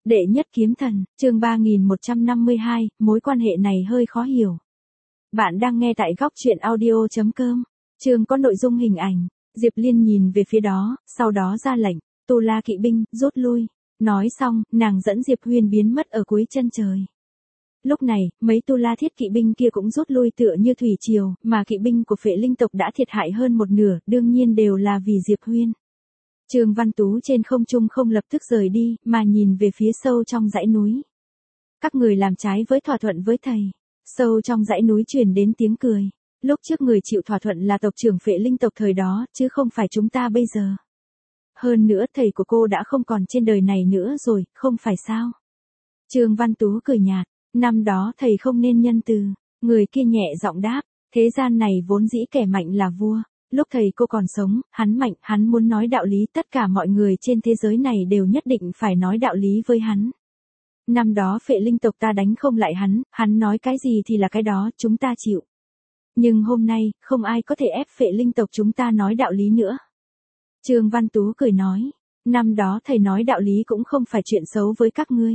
Đệ nhất kiếm thần, chương 3152, mối quan hệ này hơi khó hiểu. Bạn đang nghe tại góc truyện audio.com. Chương có nội dung hình ảnh. Diệp Liên nhìn về phía đó, sau đó ra lệnh, Tu La kỵ binh, rút lui. Nói xong, nàng dẫn Diệp Huyên biến mất ở cuối chân trời. Lúc này, mấy Tu La thiết kỵ binh kia cũng rút lui tựa như thủy triều, mà kỵ binh của Phệ Linh tộc đã thiệt hại hơn một nửa, đương nhiên đều là vì Diệp Huyên. Trương Văn Tú trên không trung không lập tức rời đi, mà nhìn về phía sâu trong dãy núi. Các người làm trái với thỏa thuận với thầy. Sâu trong dãy núi truyền đến tiếng cười. Lúc trước người chịu thỏa thuận là tộc trưởng Phệ Linh tộc thời đó, chứ không phải chúng ta bây giờ. Hơn nữa thầy của cô đã không còn trên đời này nữa rồi, không phải sao? Trương Văn Tú cười nhạt, năm đó thầy không nên nhân từ. Người kia nhẹ giọng đáp, thế gian này vốn dĩ kẻ mạnh là vua. Lúc thầy cô còn sống, hắn mạnh, hắn muốn nói đạo lý, tất cả mọi người trên thế giới này đều nhất định phải nói đạo lý với hắn. Năm đó Phệ Linh tộc ta đánh không lại hắn nói cái gì thì là cái đó, chúng ta chịu. Nhưng hôm nay, không ai có thể ép Phệ Linh tộc chúng ta nói đạo lý nữa. Trương Văn Tú cười nói, năm đó thầy nói đạo lý cũng không phải chuyện xấu với các ngươi.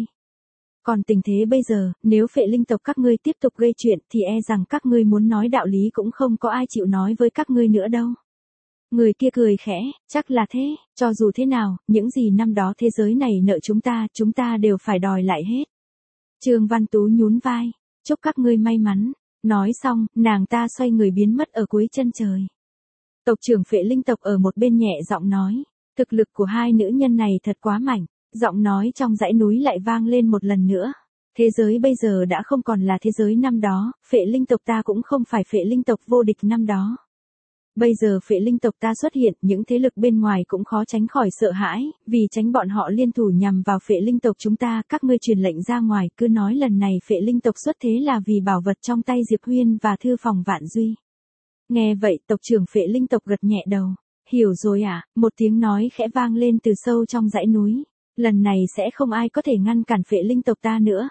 Còn tình thế bây giờ, nếu Phệ Linh tộc các ngươi tiếp tục gây chuyện thì e rằng các ngươi muốn nói đạo lý cũng không có ai chịu nói với các ngươi nữa đâu. Người kia cười khẽ, chắc là thế, cho dù thế nào, những gì năm đó thế giới này nợ chúng ta đều phải đòi lại hết. Trương Văn Tú nhún vai, chúc các ngươi may mắn. Nói xong, nàng ta xoay người biến mất ở cuối chân trời. Tộc trưởng Phệ Linh tộc ở một bên nhẹ giọng nói, thực lực của hai nữ nhân này thật quá mạnh. Giọng nói trong dãy núi lại vang lên một lần nữa. Thế giới bây giờ đã không còn là thế giới năm đó, Phệ Linh tộc ta cũng không phải Phệ Linh tộc vô địch năm đó. Bây giờ Phệ Linh tộc ta xuất hiện, những thế lực bên ngoài cũng khó tránh khỏi sợ hãi, vì tránh bọn họ liên thủ nhằm vào Phệ Linh tộc chúng ta, các ngươi truyền lệnh ra ngoài, cứ nói lần này Phệ Linh tộc xuất thế là vì bảo vật trong tay Diệp Huyên và thư phòng Vạn Duy. Nghe vậy, tộc trưởng Phệ Linh tộc gật nhẹ đầu. Hiểu rồi à, một tiếng nói khẽ vang lên từ sâu trong dãy núi. Lần này sẽ không ai có thể ngăn cản Phệ Linh tộc ta nữa.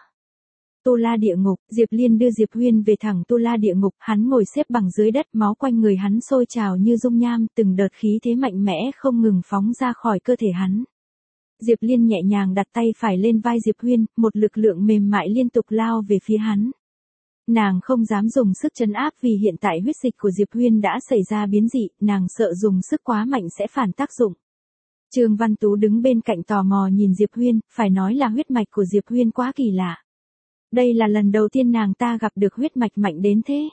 Tu La địa ngục, Diệp Liên đưa Diệp Huyên về thẳng Tu La địa ngục, hắn ngồi xếp bằng dưới đất, máu quanh người hắn sôi trào như dung nham, từng đợt khí thế mạnh mẽ không ngừng phóng ra khỏi cơ thể hắn. Diệp Liên nhẹ nhàng đặt tay phải lên vai Diệp Huyên, một lực lượng mềm mại liên tục lao về phía hắn. Nàng không dám dùng sức trấn áp vì hiện tại huyết dịch của Diệp Huyên đã xảy ra biến dị, nàng sợ dùng sức quá mạnh sẽ phản tác dụng. Trương Văn Tú đứng bên cạnh tò mò nhìn Diệp Huyên, phải nói là huyết mạch của Diệp Huyên quá kỳ lạ. Đây là lần đầu tiên nàng ta gặp được huyết mạch mạnh đến thế.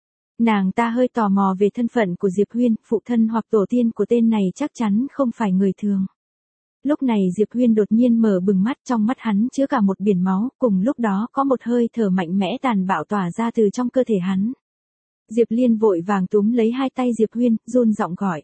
Nàng ta hơi tò mò về thân phận của Diệp Huyên, phụ thân hoặc tổ tiên của tên này chắc chắn không phải người thường. Lúc này Diệp Huyên đột nhiên mở bừng mắt, trong mắt hắn chứa cả một biển máu, cùng lúc đó có một hơi thở mạnh mẽ tàn bạo tỏa ra từ trong cơ thể hắn. Diệp Liên vội vàng túm lấy hai tay Diệp Huyên, run giọng gọi.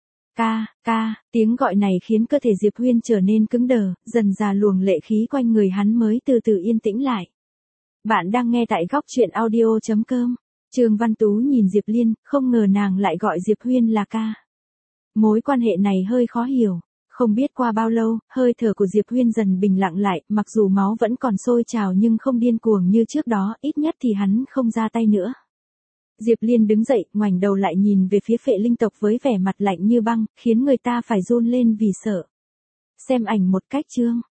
Ca, tiếng gọi này khiến cơ thể Diệp Huyên trở nên cứng đờ, dần dà luồng lệ khí quanh người hắn mới từ từ yên tĩnh lại. Bạn đang nghe tại góc truyện audio.com. Trương Văn Tú nhìn Diệp Liên, không ngờ nàng lại gọi Diệp Huyên là ca. Mối quan hệ này hơi khó hiểu. Không biết qua bao lâu, hơi thở của Diệp Huyên dần bình lặng lại, mặc dù máu vẫn còn sôi trào nhưng không điên cuồng như trước đó, ít nhất thì hắn không ra tay nữa. Diệp Liên đứng dậy, ngoảnh đầu lại nhìn về phía Phệ Linh tộc với vẻ mặt lạnh như băng, khiến người ta phải run lên vì sợ. Xem ảnh một cách chương.